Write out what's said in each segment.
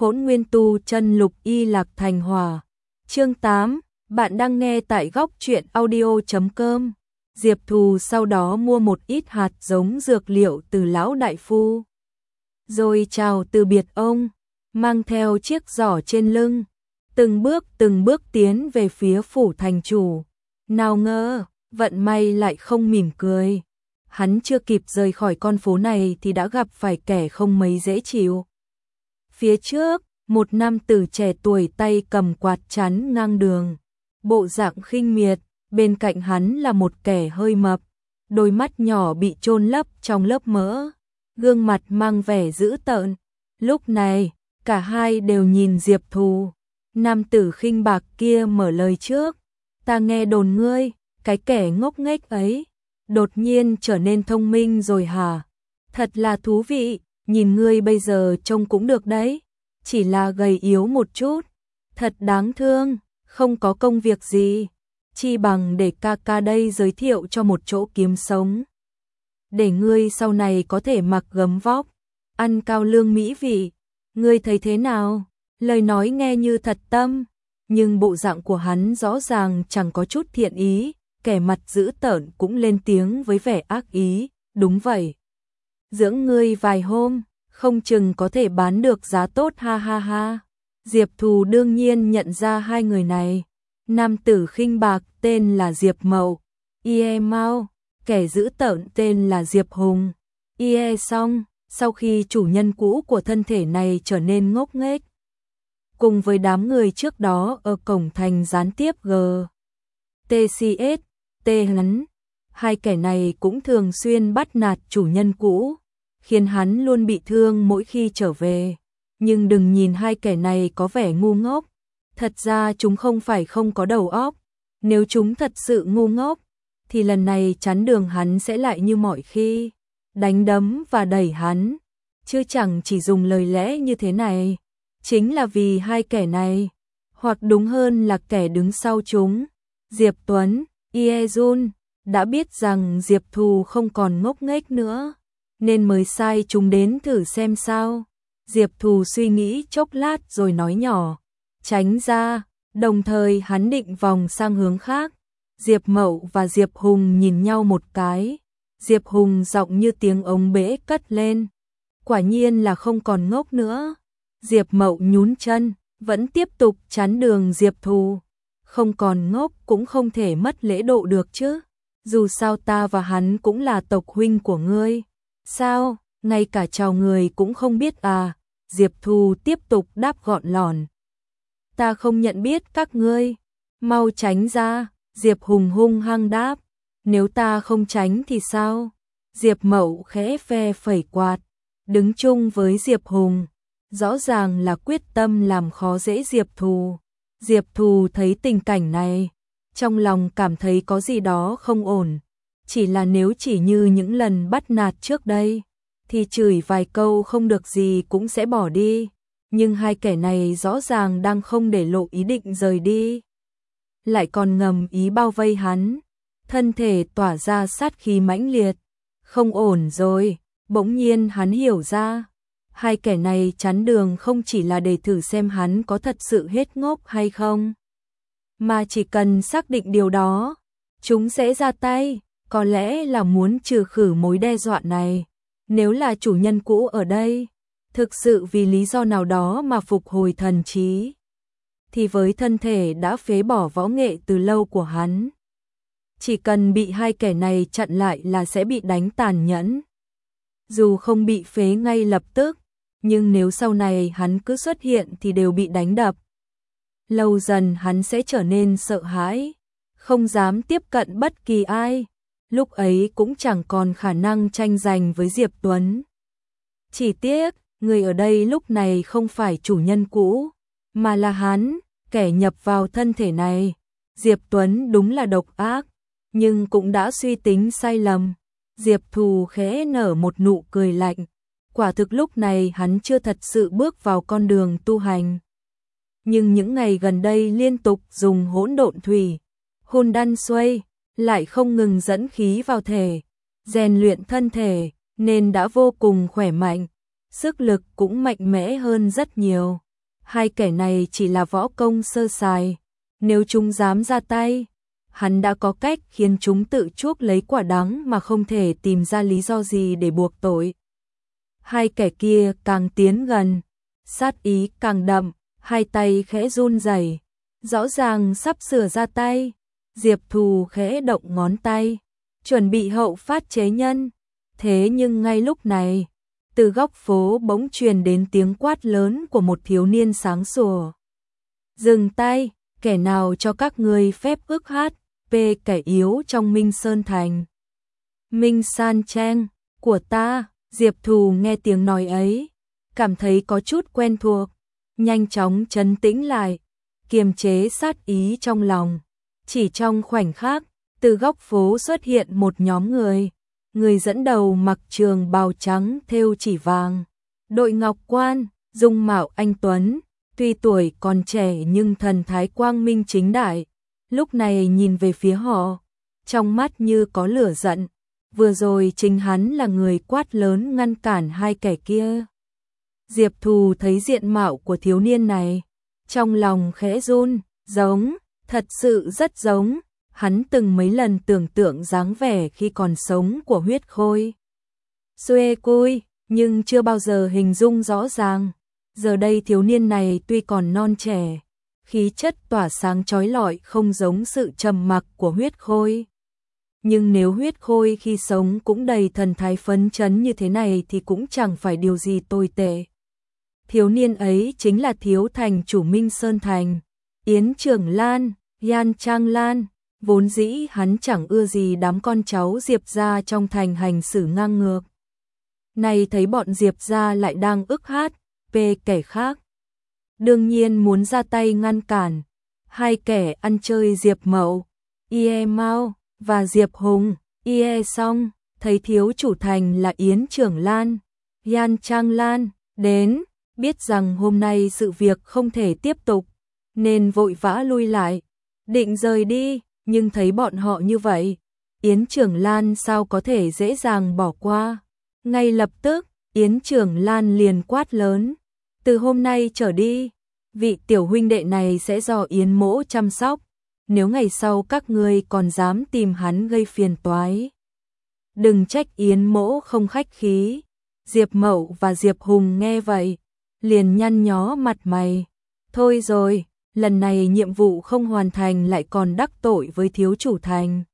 Hỗn Nguyên Tu Chân Lục Y Lạc Thành Hòa. Chương 8, bạn đang nghe tại góc truyện audio.com. Diệp Thù sau đó mua một ít hạt giống dược liệu từ lão đại phu. Rồi chào từ biệt ông, mang theo chiếc giỏ trên lưng, từng bước tiến về phía phủ thành chủ. Nào ngờ, vận may lại không mỉm cười. Hắn chưa kịp rời khỏi con phố này thì đã gặp phải kẻ không mấy dễ chịu. Phía trước, một nam tử trẻ tuổi tay cầm quạt chắn ngang đường, bộ dạng khinh miệt, bên cạnh hắn là một kẻ hơi mập, đôi mắt nhỏ bị chôn lấp trong lớp mỡ, gương mặt mang vẻ dữ tợn. Lúc này, cả hai đều nhìn Diệp Thù. Nam tử khinh bạc kia mở lời trước, ta nghe đồn ngươi, cái kẻ ngốc nghếch ấy, đột nhiên trở nên thông minh rồi hả? Thật là thú vị, nhìn ngươi bây giờ trông cũng được đấy, chỉ là gầy yếu một chút, thật đáng thương, không có công việc gì, chi bằng để ca ca đây giới thiệu cho một chỗ kiếm sống. Để ngươi sau này có thể mặc gấm vóc, ăn cao lương mỹ vị, ngươi thấy thế nào? Lời nói nghe như thật tâm, nhưng bộ dạng của hắn rõ ràng chẳng có chút thiện ý, kẻ mặt dữ tợn cũng lên tiếng với vẻ ác ý, đúng vậy. Dưỡng ngươi vài hôm, không chừng có thể bán được giá tốt ha ha ha. Diệp Thù đương nhiên nhận ra hai người này. Nam tử khinh bạc tên là Diệp Mậu, Ie Mao, kẻ dữ tợn tên là Diệp Hùng, Ie Song. Sau khi chủ nhân cũ của thân thể này trở nên ngốc nghếch, cùng với đám người trước đó ở cổng thành gián tiếp GTCS, hắn, hai kẻ này cũng thường xuyên bắt nạt chủ nhân cũ, khiến hắn luôn bị thương mỗi khi trở về. Nhưng đừng nhìn hai kẻ này có vẻ ngu ngốc, thật ra chúng không phải không có đầu óc. Nếu chúng thật sự ngu ngốc, thì lần này chắn đường hắn sẽ lại như mọi khi, đánh đấm và đẩy hắn, chứ chẳng chỉ dùng lời lẽ như thế này. Chính là vì hai kẻ này, hoặc đúng hơn là kẻ đứng sau chúng, Diệp Tuấn, Ie Jun, đã biết rằng Diệp Thù không còn ngốc nghếch nữa, nên mới sai chúng đến thử xem sao. Diệp Thù suy nghĩ chốc lát rồi nói nhỏ, tránh ra, đồng thời hắn định vòng sang hướng khác. Diệp Mậu và Diệp Hùng nhìn nhau một cái, Diệp Hùng giọng như tiếng ống bể cất lên, quả nhiên là không còn ngốc nữa. Diệp Mậu nhún chân, vẫn tiếp tục chắn đường Diệp Thù, không còn ngốc cũng không thể mất lễ độ được chứ, dù sao ta và hắn cũng là tộc huynh của ngươi. Sao, ngay cả chào người cũng không biết à? Diệp Thù tiếp tục đáp gọn lỏn, ta không nhận biết các ngươi, mau tránh ra. Diệp Hùng hung hăng đáp, nếu ta không tránh thì sao? Diệp Mậu khẽ phe phẩy quạt, đứng chung với Diệp Hùng, rõ ràng là quyết tâm làm khó dễ Diệp Thù. Diệp Thù thấy tình cảnh này, trong lòng cảm thấy có gì đó không ổn, chỉ là nếu chỉ như những lần bắt nạt trước đây, thì chửi vài câu không được gì cũng sẽ bỏ đi, nhưng hai kẻ này rõ ràng đang không để lộ ý định rời đi, lại còn ngầm ý bao vây hắn, thân thể tỏa ra sát khí mãnh liệt. Không ổn rồi, bỗng nhiên hắn hiểu ra, hai kẻ này chắn đường không chỉ là để thử xem hắn có thật sự hết ngốc hay không, mà chỉ cần xác định điều đó, chúng sẽ ra tay, có lẽ là muốn trừ khử mối đe dọa này. Nếu là chủ nhân cũ ở đây, thực sự vì lý do nào đó mà phục hồi thần trí, thì với thân thể đã phế bỏ võ nghệ từ lâu của hắn, chỉ cần bị hai kẻ này chặn lại là sẽ bị đánh tàn nhẫn. Dù không bị phế ngay lập tức, nhưng nếu sau này hắn cứ xuất hiện thì đều bị đánh đập. Lâu dần hắn sẽ trở nên sợ hãi, không dám tiếp cận bất kỳ ai, lúc ấy cũng chẳng còn khả năng tranh giành với Diệp Tuấn. Chỉ tiếc, người ở đây lúc này không phải chủ nhân cũ, mà là hắn, kẻ nhập vào thân thể này. Diệp Tuấn đúng là độc ác, nhưng cũng đã suy tính sai lầm. Diệp Thù khẽ nở một nụ cười lạnh, quả thực lúc này hắn chưa thật sự bước vào con đường tu hành. Nhưng những ngày gần đây liên tục dùng hỗn độn thủy, hồn đan xuôi, lại không ngừng dẫn khí vào thể, rèn luyện thân thể, nên đã vô cùng khỏe mạnh, sức lực cũng mạnh mẽ hơn rất nhiều. hai kẻ này chỉ là võ công sơ sài, nếu chúng dám ra tay, hắn đã có cách khiến chúng tự chuốc lấy quả đắng mà không thể tìm ra lý do gì để buộc tội. Hai kẻ kia càng tiến gần, sát ý càng đậm, hai tay khẽ run rẩy, rõ ràng sắp sửa ra tay. Diệp Thù khẽ động ngón tay, chuẩn bị hậu phát chế nhân. Thế nhưng ngay lúc này, từ góc phố bỗng truyền đến tiếng quát lớn của một thiếu niên sáng sủa. Dừng tay, kẻ nào cho các ngươi phép ức hát, kẻ yếu trong Minh Sơn Thành. Minh San Trang, của ta. Diệp Thù nghe tiếng nói ấy, cảm thấy có chút quen thuộc, nhanh chóng trấn tĩnh lại, kiềm chế sát ý trong lòng. Chỉ trong khoảnh khắc, từ góc phố xuất hiện một nhóm người, người dẫn đầu mặc trường bào trắng thêu chỉ vàng, đội ngọc quan, dung mạo anh tuấn, tuy tuổi còn trẻ nhưng thần thái quang minh chính đại, lúc này nhìn về phía họ, trong mắt như có lửa giận. Vừa rồi chính hắn là người quát lớn ngăn cản hai kẻ kia. Diệp Thù thấy diện mạo của thiếu niên này, trong lòng khẽ run, giống, thật sự rất giống, hắn từng mấy lần tưởng tượng dáng vẻ khi còn sống của Huyết Khôi. Xuê Cui, nhưng chưa bao giờ hình dung rõ ràng. Giờ đây thiếu niên này tuy còn non trẻ, khí chất tỏa sáng chói lọi không giống sự trầm mặc của Huyết Khôi. Nhưng nếu Huyết Khôi khi sống cũng đầy thần thái phấn chấn như thế này thì cũng chẳng phải điều gì tồi tệ. Thiếu niên ấy chính là thiếu thành chủ Minh Sơn Thành, Yến Trưởng Lan, Yan Trang Lan. Vốn dĩ hắn chẳng ưa gì đám con cháu Diệp gia trong thành hành xử ngang ngược. Này thấy bọn Diệp gia lại đang ức hát, kẻ khác. Đương nhiên muốn ra tay ngăn cản. Hai kẻ ăn chơi Diệp Mậu, Ie Mao và Diệp Hùng, Ie Song, thấy thiếu chủ thành là Yến Trưởng Lan, Yan Trang Lan, đến, biết rằng hôm nay sự việc không thể tiếp tục, nên vội vã lui lại, định rời đi, nhưng thấy bọn họ như vậy, Yến Trưởng Lan sao có thể dễ dàng bỏ qua. Ngay lập tức, Yến Trưởng Lan liền quát lớn, từ hôm nay trở đi, vị tiểu huynh đệ này sẽ do Yến mỗ chăm sóc. Nếu ngày sau các ngươi còn dám tìm hắn gây phiền toái, đừng trách Yến mỗ không khách khí. Diệp Mậu và Diệp Hùng nghe vậy, liền nhăn nhó mặt mày. Thôi rồi, lần này nhiệm vụ không hoàn thành lại còn đắc tội với thiếu chủ thành.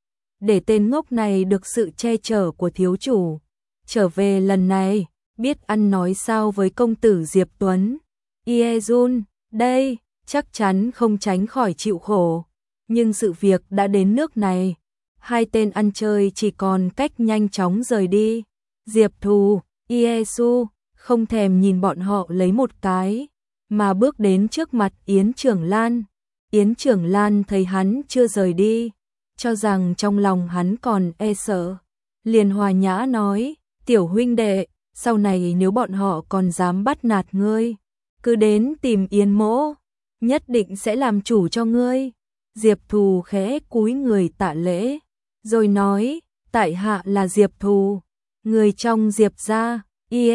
Để tên ngốc này được sự che chở của thiếu chủ, trở về lần này, biết ăn nói sao với công tử Diệp Tuấn. Ie Jun, đây, chắc chắn không tránh khỏi chịu khổ. Nhưng sự việc đã đến nước này, hai tên ăn chơi chỉ còn cách nhanh chóng rời đi. Diệp Thù, Ie Su, không thèm nhìn bọn họ lấy một cái, mà bước đến trước mặt Yến Trưởng Lan. Yến Trưởng Lan thấy hắn chưa rời đi, cho rằng trong lòng hắn còn e sợ, liền hòa nhã nói, tiểu huynh đệ, sau này nếu bọn họ còn dám bắt nạt ngươi, cứ đến tìm Yến mỗ, nhất định sẽ làm chủ cho ngươi. Diệp Thù khẽ cúi người tạ lễ, rồi nói, tại hạ là Diệp Thù, người trong Diệp gia,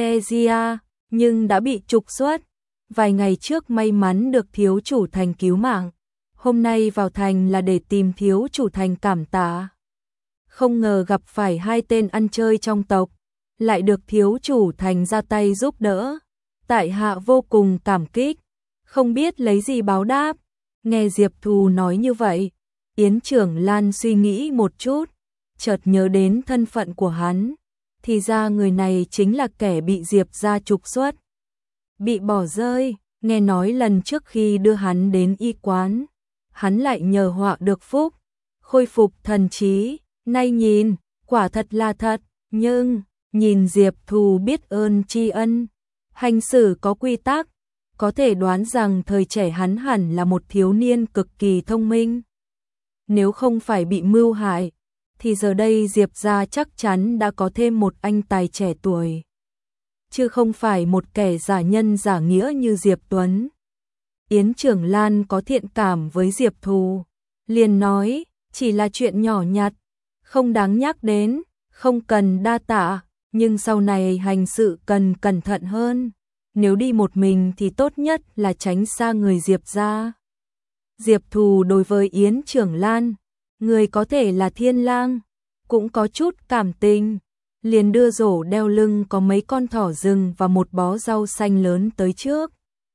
Iezia, nhưng đã bị trục xuất. Vài ngày trước may mắn được thiếu chủ thành cứu mạng, hôm nay vào thành là để tìm thiếu chủ thành cảm tạ. Không ngờ gặp phải hai tên ăn chơi trong tộc, lại được thiếu chủ thành ra tay giúp đỡ. Tại hạ vô cùng cảm kích, không biết lấy gì báo đáp. Nghe Diệp Thù nói như vậy, Yến Trưởng Lan suy nghĩ một chút, chợt nhớ đến thân phận của hắn, thì ra người này chính là kẻ bị Diệp gia trục xuất, bị bỏ rơi. Nghe nói lần trước khi đưa hắn đến y quán, hắn lại nhờ họa được phúc, khôi phục thần trí, nay nhìn, quả thật là thật, nhưng nhìn Diệp Thù biết ơn tri ân, hành xử có quy tắc, có thể đoán rằng thời trẻ hắn hẳn là một thiếu niên cực kỳ thông minh. Nếu không phải bị mưu hại, thì giờ đây Diệp gia chắc chắn đã có thêm một anh tài trẻ tuổi, chứ không phải một kẻ giả nhân giả nghĩa như Diệp Tuấn. Yến Trưởng Lan có thiện cảm với Diệp Thù, liền nói, chỉ là chuyện nhỏ nhặt, không đáng nhắc đến, không cần đa tạ, nhưng sau này hành sự cần cẩn thận hơn. nếu đi một mình thì tốt nhất là tránh xa người Diệp ra. Diệp Thù đối với Yến Trưởng Lan, người có thể là thiên lang, cũng có chút cảm tình, liền đưa rổ đeo lưng có mấy con thỏ rừng và một bó rau xanh lớn tới trước.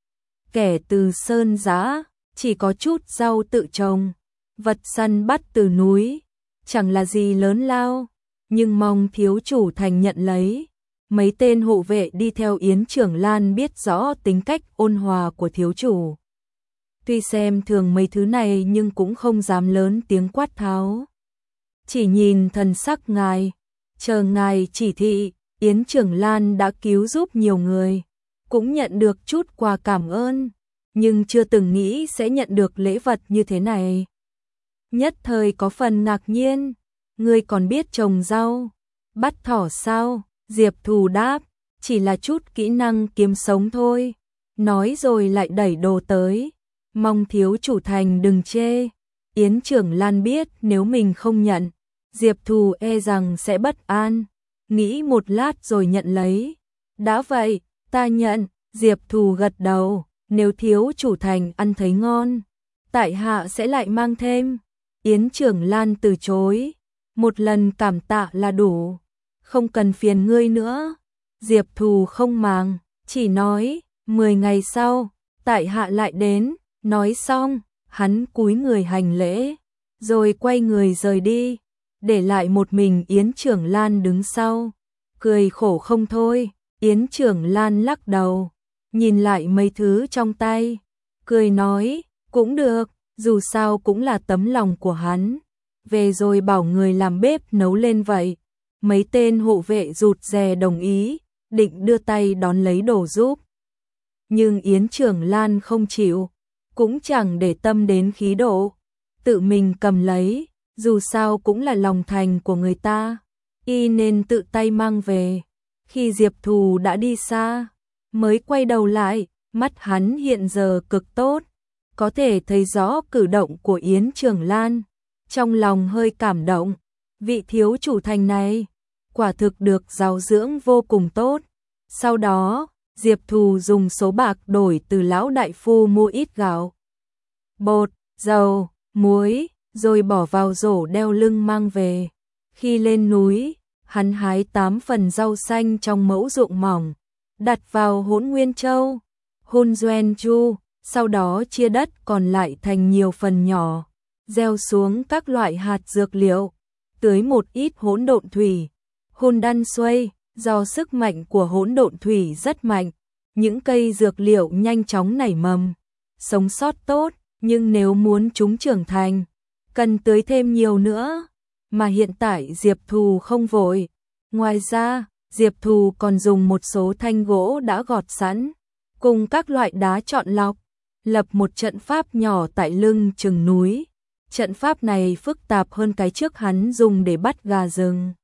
Kẻ từ sơn giã, chỉ có chút rau tự trồng, vật săn bắt từ núi, chẳng là gì lớn lao, nhưng mong thiếu chủ thành nhận lấy. Mấy tên hộ vệ đi theo Yến Trưởng Lan biết rõ tính cách ôn hòa của thiếu chủ. Tuy xem thường mấy thứ này nhưng cũng không dám lớn tiếng quát tháo. Chỉ nhìn thần sắc ngài, chờ ngài chỉ thị. Yến Trưởng Lan đã cứu giúp nhiều người, cũng nhận được chút quà cảm ơn, nhưng chưa từng nghĩ sẽ nhận được lễ vật như thế này. Nhất thời có phần ngạc nhiên, ngươi còn biết trồng rau, bắt thỏ sao? Diệp Thù đáp, chỉ là chút kỹ năng kiếm sống thôi. Nói rồi lại đẩy đồ tới, mong thiếu chủ thành đừng chê. Yến Trưởng Lan biết nếu mình không nhận, Diệp Thù e rằng sẽ bất an, nghĩ một lát rồi nhận lấy. Đã vậy, ta nhận. Diệp Thù gật đầu, nếu thiếu chủ thành ăn thấy ngon, tại hạ sẽ lại mang thêm. Yến Trưởng Lan từ chối, một lần cảm tạ là đủ, không cần phiền ngươi nữa. Diệp Thù không màng, chỉ nói, 10 ngày sau, tại hạ lại đến. Nói xong, hắn cúi người hành lễ, rồi quay người rời đi, để lại một mình Yến Trưởng Lan đứng sau, cười khổ không thôi. Yến Trưởng Lan lắc đầu, nhìn lại mấy thứ trong tay, cười nói, cũng được, dù sao cũng là tấm lòng của hắn. Về rồi bảo người làm bếp nấu lên vậy. Mấy tên hộ vệ rụt rè đồng ý, định đưa tay đón lấy đồ giúp. Nhưng Yến Trưởng Lan không chịu, cũng chẳng để tâm đến khí độ, tự mình cầm lấy, dù sao cũng là lòng thành của người ta, y nên tự tay mang về. Khi Diệp Thù đã đi xa, mới quay đầu lại, mắt hắn hiện giờ cực tốt, có thể thấy rõ cử động của Yến Trưởng Lan, trong lòng hơi cảm động, vị thiếu chủ thành này quả thực được giáo dưỡng vô cùng tốt. Sau đó, Diệp Thù dùng số bạc đổi từ lão đại phu mua ít gạo, bột, dầu, muối, rồi bỏ vào rổ đeo lưng mang về. Khi lên núi, hắn hái 8 phần rau xanh trong mẫu ruộng mỏng, đặt vào Hỗn Nguyên Châu, Hun Doen Chu, sau đó chia đất còn lại thành nhiều phần nhỏ, gieo xuống các loại hạt dược liệu, tưới một ít hỗn độn thủy. Hun Đan Xuây, do sức mạnh của hỗn độn thủy rất mạnh, những cây dược liệu nhanh chóng nảy mầm, sống sót tốt, nhưng nếu muốn chúng trưởng thành, cần tưới thêm nhiều nữa, mà hiện tại Diệp Thù không vội. Ngoài ra, Diệp Thù còn dùng một số thanh gỗ đã gọt sẵn, cùng các loại đá chọn lọc, lập một trận pháp nhỏ tại lưng chừng núi. Trận pháp này phức tạp hơn cái trước hắn dùng để bắt gà rừng,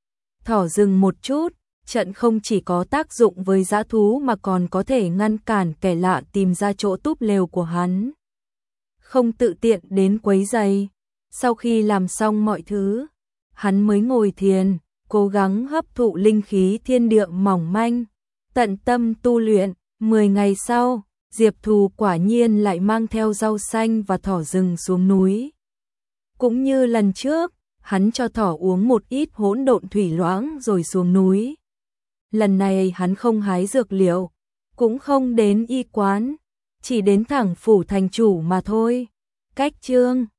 thỏ rừng một chút. Trận không chỉ có tác dụng với dã thú mà còn có thể ngăn cản kẻ lạ tìm ra chỗ túp lều của hắn, không tự tiện đến quấy rầy. Sau khi làm xong mọi thứ, hắn mới ngồi thiền, cố gắng hấp thụ linh khí thiên địa mỏng manh, tận tâm tu luyện. 10 ngày sau, Diệp Thù quả nhiên lại mang theo rau xanh và thỏ rừng xuống núi. Cũng như lần trước, hắn cho thỏ uống một ít hỗn độn thủy loãng rồi xuống núi. Lần này hắn không hái dược liệu, cũng không đến y quán, chỉ đến thẳng phủ thành chủ mà thôi. Cách chương